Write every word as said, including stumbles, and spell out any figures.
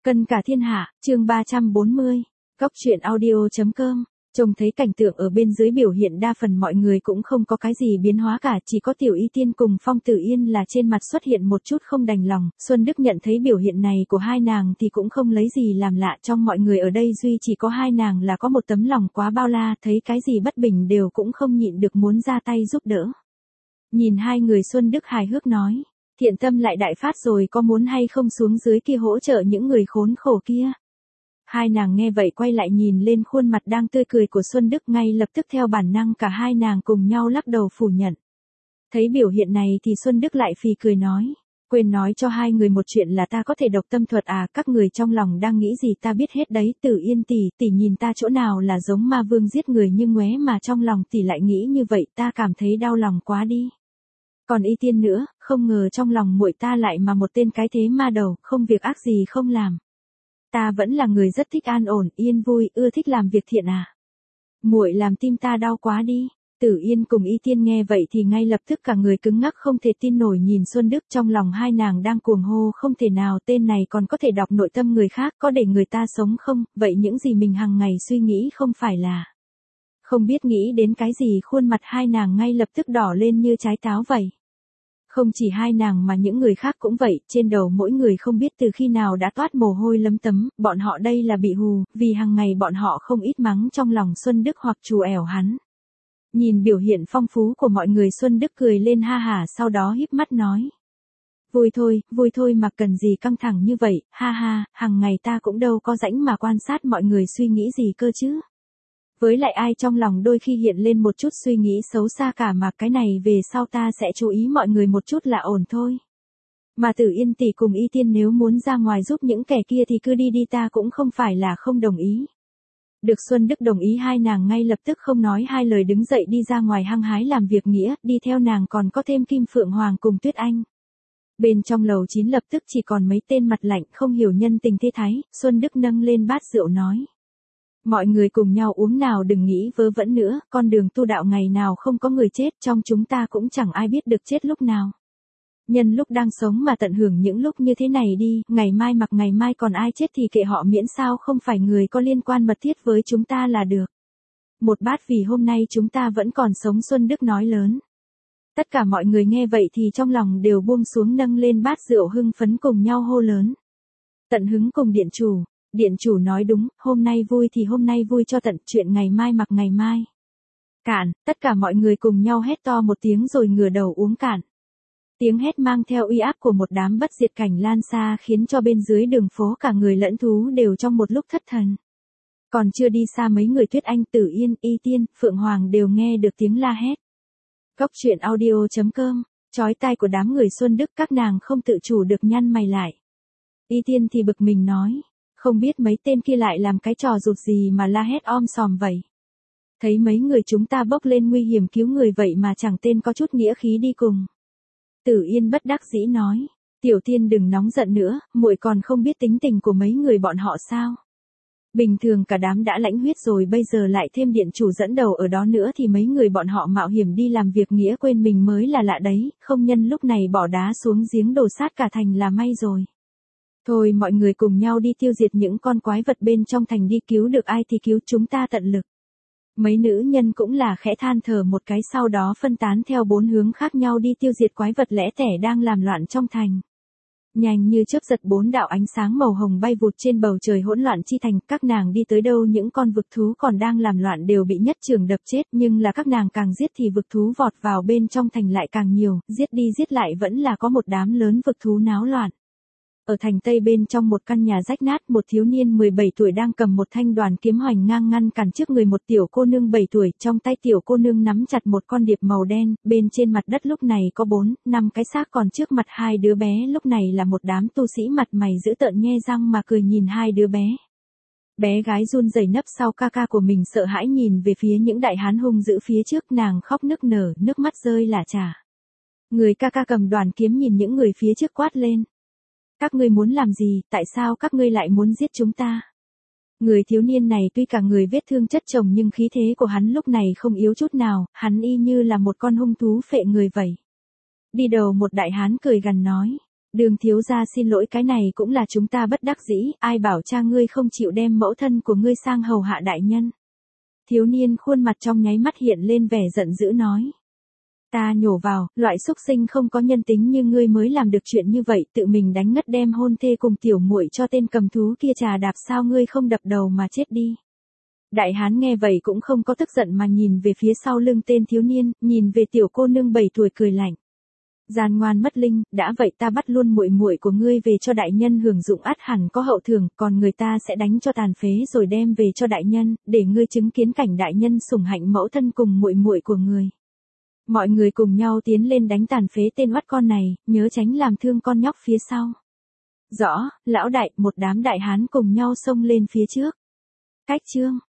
Cân cả thiên hạ, chương ba trăm bốn mươi. Góc truyện audio.com. Trông thấy cảnh tượng ở bên dưới biểu hiện đa phần mọi người cũng không có cái gì biến hóa cả, chỉ có Tiểu Y Tiên cùng Phong Tử Yên là trên mặt xuất hiện một chút không đành lòng. Xuân Đức nhận thấy biểu hiện này của hai nàng thì cũng không lấy gì làm lạ, trong mọi người ở đây duy chỉ có hai nàng là có một tấm lòng quá bao la, thấy cái gì bất bình đều cũng không nhịn được muốn ra tay giúp đỡ. Nhìn hai người, Xuân Đức hài hước nói, thiện tâm lại đại phát rồi, có muốn hay không xuống dưới kia hỗ trợ những người khốn khổ kia. Hai nàng nghe vậy quay lại nhìn lên khuôn mặt đang tươi cười của Xuân Đức, ngay lập tức theo bản năng cả hai nàng cùng nhau lắc đầu phủ nhận. Thấy biểu hiện này thì Xuân Đức lại phì cười nói, quên nói cho hai người một chuyện là ta có thể độc tâm thuật à, các người trong lòng đang nghĩ gì ta biết hết đấy. Tử Yên tỷ, tỷ nhìn ta chỗ nào là giống ma vương giết người nhưng ngoé mà trong lòng tỷ lại nghĩ như vậy, ta cảm thấy đau lòng quá đi. Còn Y Tiên nữa, không ngờ trong lòng muội ta lại mà một tên cái thế ma đầu, không việc ác gì không làm. Ta vẫn là người rất thích an ổn, yên vui, ưa thích làm việc thiện à. Muội làm tim ta đau quá đi. Tử Yên cùng Y Tiên nghe vậy thì ngay lập tức cả người cứng ngắc không thể tin nổi nhìn Xuân Đức, trong lòng hai nàng đang cuồng hô không thể nào, tên này còn có thể đọc nội tâm người khác, có để người ta sống không, vậy những gì mình hàng ngày suy nghĩ không phải là... Không biết nghĩ đến cái gì, khuôn mặt hai nàng ngay lập tức đỏ lên như trái táo vậy. Không chỉ hai nàng mà những người khác cũng vậy, trên đầu mỗi người không biết từ khi nào đã toát mồ hôi lấm tấm, bọn họ đây là bị hù, vì hàng ngày bọn họ không ít mắng trong lòng Xuân Đức hoặc trù ẻo hắn. Nhìn biểu hiện phong phú của mọi người, Xuân Đức cười lên ha hả, sau đó híp mắt nói. Vui thôi, vui thôi mà cần gì căng thẳng như vậy, ha ha, hàng ngày ta cũng đâu có rảnh mà quan sát mọi người suy nghĩ gì cơ chứ. Với lại ai trong lòng đôi khi hiện lên một chút suy nghĩ xấu xa cả, mà cái này về sau ta sẽ chú ý mọi người một chút là ổn thôi. Mà Tử Yên tỷ cùng Y Tiên nếu muốn ra ngoài giúp những kẻ kia thì cứ đi đi, ta cũng không phải là không đồng ý. Được Xuân Đức đồng ý, hai nàng ngay lập tức không nói hai lời đứng dậy đi ra ngoài hăng hái làm việc nghĩa, đi theo nàng còn có thêm Kim Phượng Hoàng cùng Tuyết Anh. Bên trong lầu chín lập tức chỉ còn mấy tên mặt lạnh không hiểu nhân tình thế thái, Xuân Đức nâng lên bát rượu nói. Mọi người cùng nhau uống nào, đừng nghĩ vớ vẩn nữa, con đường tu đạo ngày nào không có người chết, trong chúng ta cũng chẳng ai biết được chết lúc nào. Nhân lúc đang sống mà tận hưởng những lúc như thế này đi, ngày mai mặc ngày mai còn ai chết thì kệ họ, miễn sao không phải người có liên quan mật thiết với chúng ta là được. Một bát vì hôm nay chúng ta vẫn còn sống, Xuân Đức nói lớn. Tất cả mọi người nghe vậy thì trong lòng đều buông xuống, nâng lên bát rượu hưng phấn cùng nhau hô lớn. Tận hứng cùng điện chủ. Điện chủ nói đúng, hôm nay vui thì hôm nay vui cho tận, chuyện ngày mai mặc ngày mai. Cạn, tất cả mọi người cùng nhau hét to một tiếng rồi ngửa đầu uống cạn. Tiếng hét mang theo uy áp của một đám bất diệt cảnh lan xa, khiến cho bên dưới đường phố cả người lẫn thú đều trong một lúc thất thần. Còn chưa đi xa mấy người Tuyết Anh, Tử Yên, Y Tiên, Phượng Hoàng đều nghe được tiếng la hét. Góc truyện audio.com. Chói tai của đám người Xuân Đức, các nàng không tự chủ được nhăn mày lại. Y Tiên thì bực mình nói. Không biết mấy tên kia lại làm cái trò rụt gì mà la hét om sòm vậy. Thấy mấy người chúng ta bốc lên nguy hiểm cứu người vậy mà chẳng tên có chút nghĩa khí đi cùng. Tử Yên bất đắc dĩ nói, Tiểu Tiên đừng nóng giận nữa, muội còn không biết tính tình của mấy người bọn họ sao. Bình thường cả đám đã lãnh huyết rồi, bây giờ lại thêm điện chủ dẫn đầu ở đó nữa thì mấy người bọn họ mạo hiểm đi làm việc nghĩa quên mình mới là lạ đấy, không nhân lúc này bỏ đá xuống giếng đổ sát cả thành là may rồi. Thôi mọi người cùng nhau đi tiêu diệt những con quái vật bên trong thành đi, cứu được ai thì cứu, chúng ta tận lực. Mấy nữ nhân cũng là khẽ than thở một cái, sau đó phân tán theo bốn hướng khác nhau đi tiêu diệt quái vật lẻ tẻ đang làm loạn trong thành. Nhanh như chớp giật, bốn đạo ánh sáng màu hồng bay vụt trên bầu trời hỗn loạn chi thành, các nàng đi tới đâu những con vực thú còn đang làm loạn đều bị nhất trường đập chết, nhưng là các nàng càng giết thì vực thú vọt vào bên trong thành lại càng nhiều, giết đi giết lại vẫn là có một đám lớn vực thú náo loạn. Ở thành Tây bên trong một căn nhà rách nát, một thiếu niên mười bảy tuổi đang cầm một thanh đoàn kiếm hoành ngang ngăn cản trước người một tiểu cô nương bảy tuổi, trong tay tiểu cô nương nắm chặt một con điệp màu đen, bên trên mặt đất lúc này có bốn, năm cái xác, còn trước mặt hai đứa bé lúc này là một đám tu sĩ mặt mày dữ tợn nhe răng mà cười nhìn hai đứa bé. Bé gái run rẩy nấp sau ca ca của mình, sợ hãi nhìn về phía những đại hán hung dữ phía trước, nàng khóc nức nở, nước mắt rơi lả chả. Người ca ca cầm đoàn kiếm nhìn những người phía trước quát lên. Các ngươi muốn làm gì, tại sao các ngươi lại muốn giết chúng ta? Người thiếu niên này tuy cả người vết thương chất chồng nhưng khí thế của hắn lúc này không yếu chút nào, hắn y như là một con hung thú phệ người vậy. Đi đầu một đại hán cười gằn nói, Đường thiếu gia xin lỗi, cái này cũng là chúng ta bất đắc dĩ, ai bảo cha ngươi không chịu đem mẫu thân của ngươi sang hầu hạ đại nhân. Thiếu niên khuôn mặt trong nháy mắt hiện lên vẻ giận dữ nói. Ta nhổ vào, loại xúc sinh không có nhân tính như ngươi mới làm được chuyện như vậy, tự mình đánh ngất đem hôn thê cùng tiểu muội cho tên cầm thú kia trà đạp, sao ngươi không đập đầu mà chết đi. Đại hán nghe vậy cũng không có tức giận mà nhìn về phía sau lưng tên thiếu niên, nhìn về tiểu cô nương bảy tuổi cười lạnh. Gian ngoan mất linh, đã vậy ta bắt luôn muội muội của ngươi về cho đại nhân hưởng dụng, ắt hẳn có hậu thưởng, còn người ta sẽ đánh cho tàn phế rồi đem về cho đại nhân, để ngươi chứng kiến cảnh đại nhân sủng hạnh mẫu thân cùng muội muội của người. Mọi người cùng nhau tiến lên đánh tàn phế tên oắt con này, nhớ tránh làm thương con nhóc phía sau. Rõ, lão đại, một đám đại hán cùng nhau xông lên phía trước. Cách chương